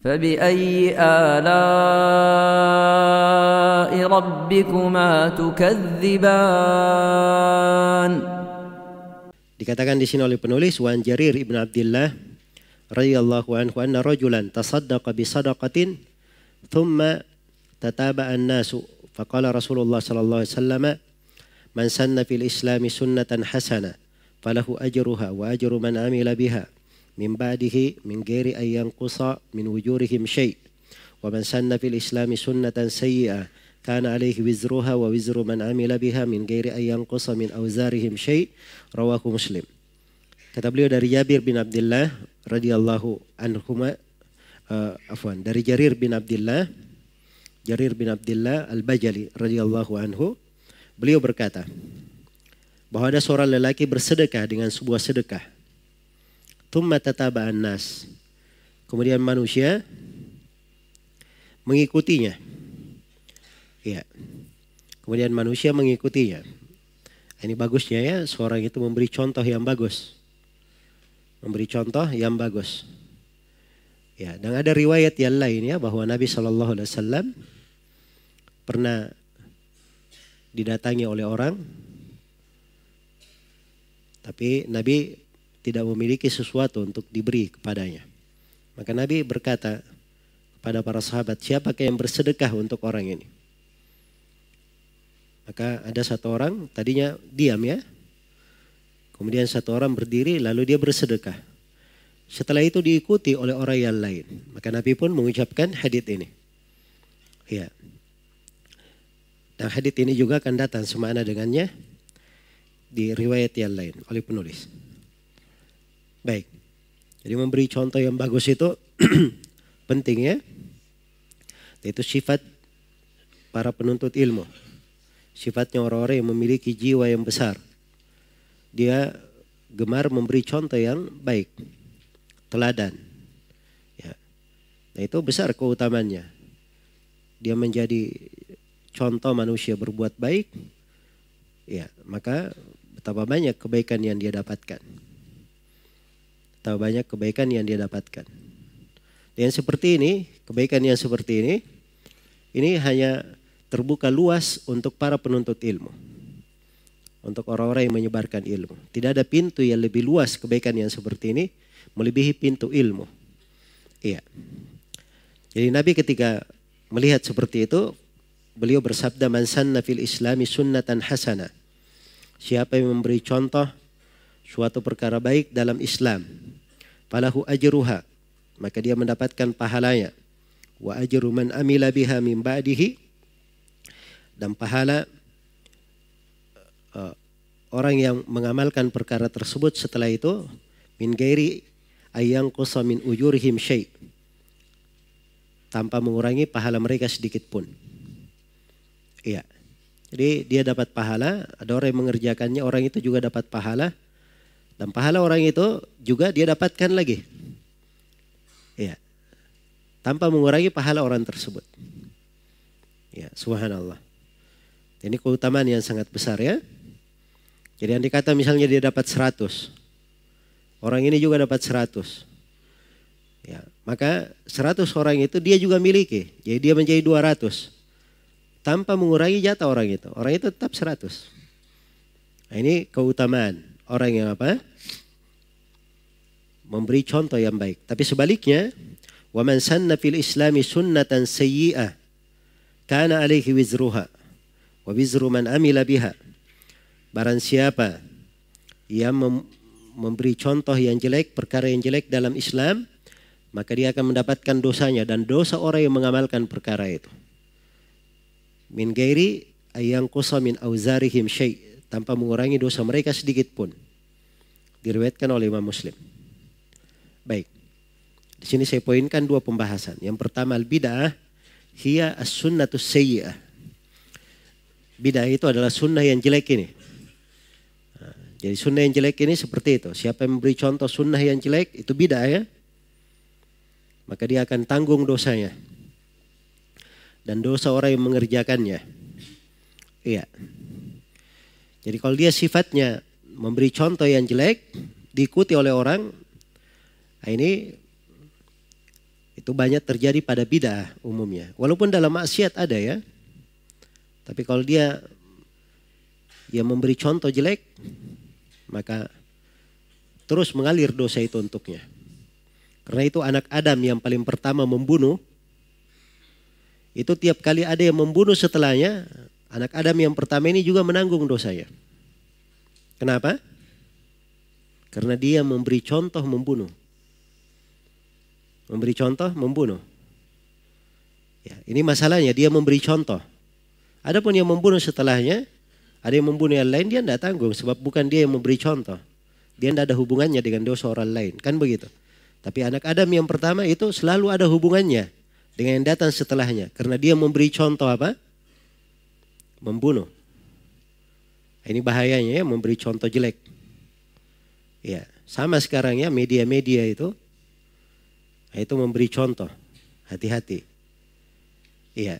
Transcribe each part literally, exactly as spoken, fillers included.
فبأي آلاء ربكما تكذبان. Dikatakan di sini oleh penulis, Wan Jarir ibn Abdullah radhiyallahu anhu anna rajulan tasaddaqa bi sadaqatin thumma tataba'a an-nasu faqala Rasulullah sallallahu alaihi wasallam man sanna fil islami sunnatan hasana falahu ajruha wa ajru man amila biha min ba'dihi min ghairi an yanqusa min wujurihim syai' wa man sanna fil islami sunnatan sayyi'ah kana alaihi wizruha wa wizru man amila biha min ghairi an yanqusa min awzarihim syai'. Rawahu Muslim. Kata beliau dari Jabir bin Abdullah radhiyallahu anhuma, uh, afwan dari Jarir bin Abdullah Jarir bin Abdullah Al-Bajali radhiyallahu anhu, beliau berkata bahwa ada seorang lelaki bersedekah dengan sebuah sedekah. Thumma tataba'an nas. Kemudian manusia mengikutinya. Ya. Kemudian manusia mengikutinya. Ini bagusnya ya, seorang itu memberi contoh yang bagus. Memberi contoh yang bagus. Ya, dan ada riwayat yang lain ya bahwa Nabi shallallahu alaihi wasallam pernah didatangi oleh orang, tapi Nabi tidak memiliki sesuatu untuk diberi kepadanya. Maka Nabi berkata kepada para sahabat, siapakah yang bersedekah untuk orang ini? Maka ada satu orang tadinya diam ya. Kemudian satu orang berdiri lalu dia bersedekah. Setelah itu diikuti oleh orang yang lain. Maka Nabi pun mengucapkan hadits ini. Ya. Dan hadits ini juga akan datang semakna dengannya di riwayat yang lain oleh penulis. Baik. Jadi memberi contoh yang bagus itu penting ya. Itu sifat para penuntut ilmu. Sifatnya orang-orang yang memiliki jiwa yang besar. Dia gemar memberi contoh yang baik. Teladan. Ya. Nah itu besar keutamannya. Dia menjadi contoh manusia berbuat baik. Ya, maka betapa banyak kebaikan yang dia dapatkan. Betapa banyak kebaikan yang dia dapatkan. Dan seperti ini, kebaikan yang seperti ini, ini hanya terbuka luas untuk para penuntut ilmu. Untuk orang-orang yang menyebarkan ilmu. Tidak ada pintu yang lebih luas kebaikan yang seperti ini, melebihi pintu ilmu. Iya. Jadi Nabi ketika melihat seperti itu, beliau bersabda, man sanna fil islami sunnatan hasana. Siapa yang memberi contoh suatu perkara baik dalam Islam, falahu ajruha, maka dia mendapatkan pahalanya. Wa ajru man amila biha min ba'dihi, dan pahala uh, orang yang mengamalkan perkara tersebut setelah itu, min ghairi ayang qusa min ujurihim syai', tanpa mengurangi pahala mereka sedikit pun. Iya. Jadi dia dapat pahala, ada orang yang mengerjakannya, orang itu juga dapat pahala, dan pahala orang itu juga dia dapatkan lagi. Iya. Tanpa mengurangi pahala orang tersebut. Ya, subhanallah. Ini keutamaan yang sangat besar ya. Jadi andai kata misalnya dia dapat seratus. Orang ini juga dapat seratus. Ya, maka seratus orang itu dia juga miliki. Jadi dia menjadi dua ratus. Tanpa mengurangi jatah orang itu. Orang itu tetap seratus. Nah, ini keutamaan orang yang apa? Memberi contoh yang baik. Tapi sebaliknya, wa man sanna fil islami sunnatan sayyi'ah kana alaihi wizruha wa wizru man amila biha. Barang siapa yang mem- memberi contoh yang jelek, perkara yang jelek dalam Islam, maka dia akan mendapatkan dosanya dan dosa orang yang mengamalkan perkara itu. Min ghairi ayang qusa min auzarihim syai', tanpa mengurangi dosa mereka sedikit pun. Diriwayatkan oleh Imam Muslim. Baik. Di sini saya poinkan dua pembahasan. Yang pertama, al-bid'ah hiya as-sunnatus sayyi'ah. Bid'ah itu adalah sunnah yang jelek ini. Nah, jadi sunnah yang jelek ini seperti itu. Siapa yang memberi contoh sunnah yang jelek, itu bid'ah ya. Maka dia akan tanggung dosanya. Dan dosa orang yang mengerjakannya. Iya. Jadi kalau dia sifatnya memberi contoh yang jelek, diikuti oleh orang, nah ini Itu banyak terjadi pada bid'ah umumnya. Walaupun dalam maksiat ada ya. Tapi kalau dia dia memberi contoh jelek, maka terus mengalir dosa itu untuknya. Karena itu anak Adam yang paling pertama membunuh, itu tiap kali ada yang membunuh setelahnya, anak Adam yang pertama ini juga menanggung dosanya. Kenapa? Karena dia memberi contoh membunuh. Memberi contoh membunuh. Ya, ini masalahnya, dia memberi contoh. Adapun yang membunuh setelahnya, ada yang membunuh yang lain, dia tidak tanggung. Sebab bukan dia yang memberi contoh. Dia tidak ada hubungannya dengan dosa orang lain. Kan begitu. Tapi anak Adam yang pertama itu selalu ada hubungannya dengan yang datang setelahnya. Karena dia memberi contoh apa? Membunuh. Ini bahayanya ya, memberi contoh jelek. Ya, sama sekarang ya, media-media itu itu memberi contoh. Hati-hati. Iya.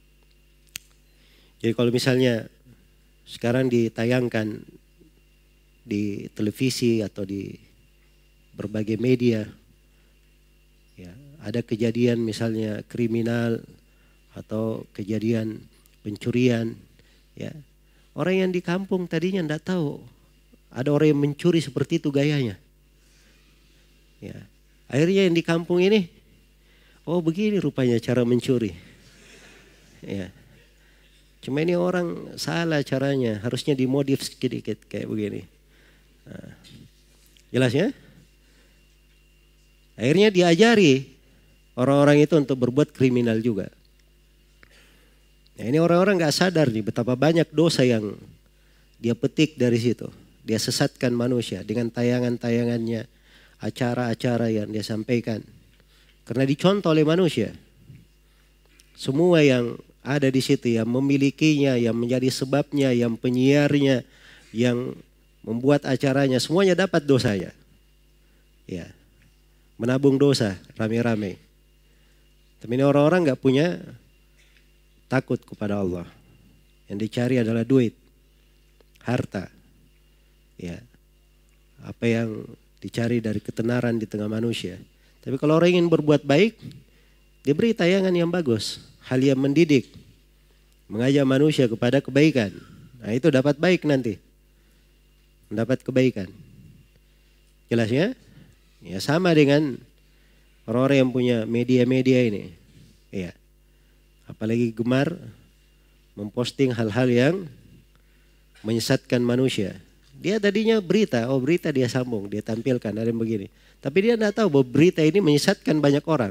Jadi kalau misalnya sekarang ditayangkan di televisi atau di berbagai media, ya, ada kejadian misalnya kriminal atau kejadian pencurian, ya, orang yang di kampung tadinya tidak tahu ada orang yang mencuri seperti itu gayanya, ya, akhirnya yang di kampung ini, oh begini rupanya cara mencuri, ya, cuma ini orang salah caranya, harusnya dimodif sedikit kayak begini, nah, jelas ya? Akhirnya diajari orang-orang itu untuk berbuat kriminal juga. Nah, ini orang-orang gak sadar nih betapa banyak dosa yang dia petik dari situ. Dia sesatkan manusia dengan tayangan-tayangannya, acara-acara yang dia sampaikan. Karena dicontoh oleh manusia. Semua yang ada di situ, yang memilikinya, yang menjadi sebabnya, yang penyiarnya, yang membuat acaranya, semuanya dapat dosanya. Ya. Menabung dosa rame-rame. Tapi ini orang-orang gak punya takut kepada Allah. Yang dicari adalah duit, harta. Ya, apa yang dicari dari ketenaran di tengah manusia. Tapi kalau orang ingin berbuat baik, diberi tayangan yang bagus, hal yang mendidik, mengajak manusia kepada kebaikan. Nah itu dapat baik nanti, mendapat kebaikan. Jelas ya? Ya sama dengan orang-orang yang punya media-media ini. Ya. Apalagi gemar memposting hal-hal yang menyesatkan manusia. Dia tadinya berita, oh berita dia sambung, dia tampilkan ada yang begini. Tapi dia tidak tahu bahwa berita ini menyesatkan banyak orang.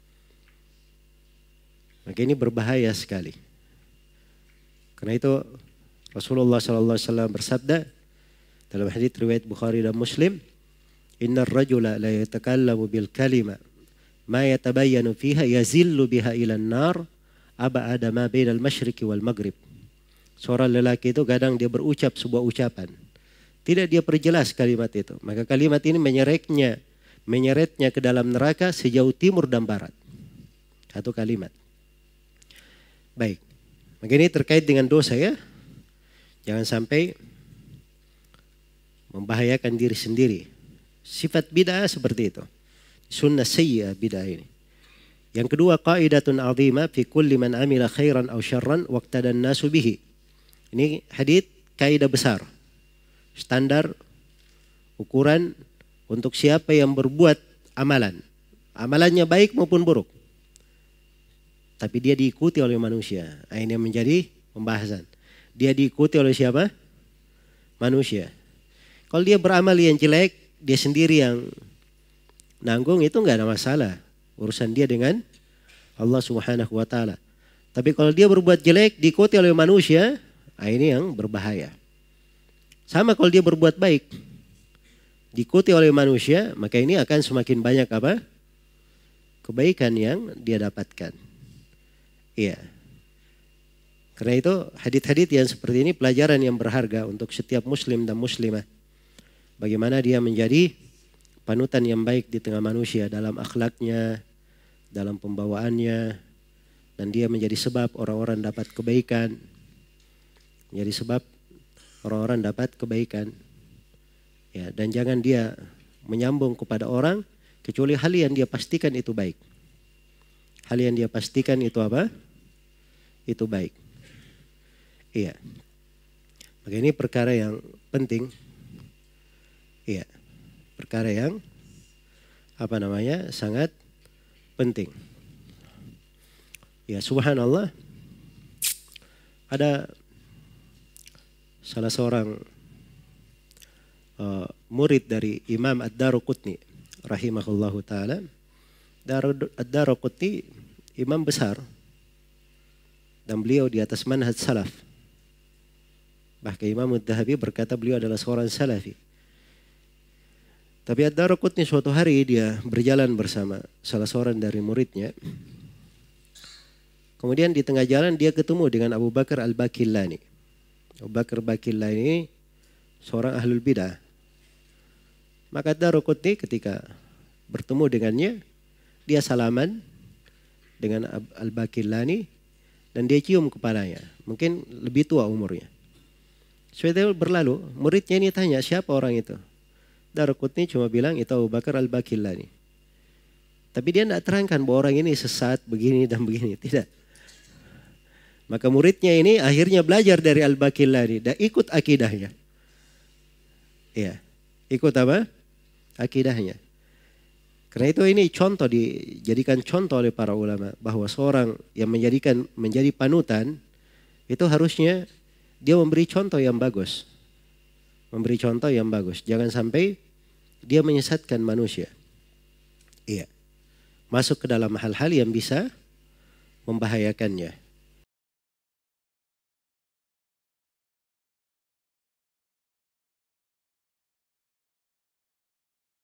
Maka ini berbahaya sekali. Karena itu Rasulullah shallallahu alaihi wasallam bersabda dalam hadits riwayat Bukhari dan Muslim, Innar rajula la yatakallamu bil kalima ma yatabayyanu fiha yazillu biha ilan nar aba'ada ma bainal masyriqi wal maghrib. Seorang lelaki itu kadang dia berucap sebuah ucapan, tidak dia perjelas kalimat itu, maka kalimat ini menyeretnya menyeretnya ke dalam neraka sejauh timur dan barat. Satu kalimat. Baik. Maka ini terkait dengan dosa ya. Jangan sampai membahayakan diri sendiri. Sifat bid'ah seperti itu. Sunnah sayyi'ah bid'ah ini. Yang kedua, qaidatun 'azimah fi kulli man amila khairan aw syarran waqtadan nasu bihi. Ini hadits kaidah besar. Standar ukuran untuk siapa yang berbuat amalan. Amalannya baik maupun buruk. Tapi dia diikuti oleh manusia. Ini yang menjadi pembahasan. Dia diikuti oleh siapa? Manusia. Kalau dia beramal yang jelek, dia sendiri yang nanggung, itu enggak ada masalah. Urusan dia dengan Allah Subhanahu wa taala. Tapi kalau dia berbuat jelek diikuti oleh manusia, ini yang berbahaya. Sama kalau dia berbuat baik diikuti oleh manusia, maka ini akan semakin banyak apa? Kebaikan yang dia dapatkan. Iya. Karena itu hadits-hadits yang seperti ini pelajaran yang berharga untuk setiap muslim dan muslimah. Bagaimana dia menjadi panutan yang baik di tengah manusia dalam akhlaknya, dalam pembawaannya, dan dia menjadi sebab orang-orang dapat kebaikan. Menjadi sebab orang-orang dapat kebaikan. Ya, dan jangan dia menyambung kepada orang kecuali hal yang dia pastikan itu baik. hal yang dia pastikan itu apa? Itu baik. Iya. Maka ini perkara yang penting. Iya. Perkara yang apa namanya? Sangat penting. Ya, subhanallah. Ada salah seorang uh, murid dari Imam Ad-Daruqutni rahimahullahu taala. Ad-Daruqutni imam besar dan beliau di atas manhaj salaf. Bahkan Imam Ad-Dhahabi berkata beliau adalah seorang salafi. Tapi Ad-Daruqutni suatu hari dia berjalan bersama salah seorang dari muridnya. Kemudian di tengah jalan dia ketemu dengan Abu Bakar Al-Baqillani. Abu Bakar Al-Baqillani ini seorang ahlul bidah. Maka Ad-Daruqutni ketika bertemu dengannya, dia salaman dengan Al-Baqillani dan dia cium kepalanya. Mungkin lebih tua umurnya. Sudah berlalu, muridnya ini tanya siapa orang itu. Daruqutni cuma bilang itu Abu Bakar Al-Baqillani. Tapi dia tidak terangkan bahwa orang ini sesat begini dan begini. Tidak. Maka muridnya ini akhirnya belajar dari Al-Baqillani dan ikut akidahnya. Iya. Ikut apa? Akidahnya. Karena itu ini contoh dijadikan contoh oleh para ulama bahwa seorang yang menjadikan menjadi panutan itu harusnya dia memberi contoh yang bagus. Memberi contoh yang bagus. Jangan sampai dia menyesatkan manusia. Iya. Masuk ke dalam hal-hal yang bisa membahayakannya.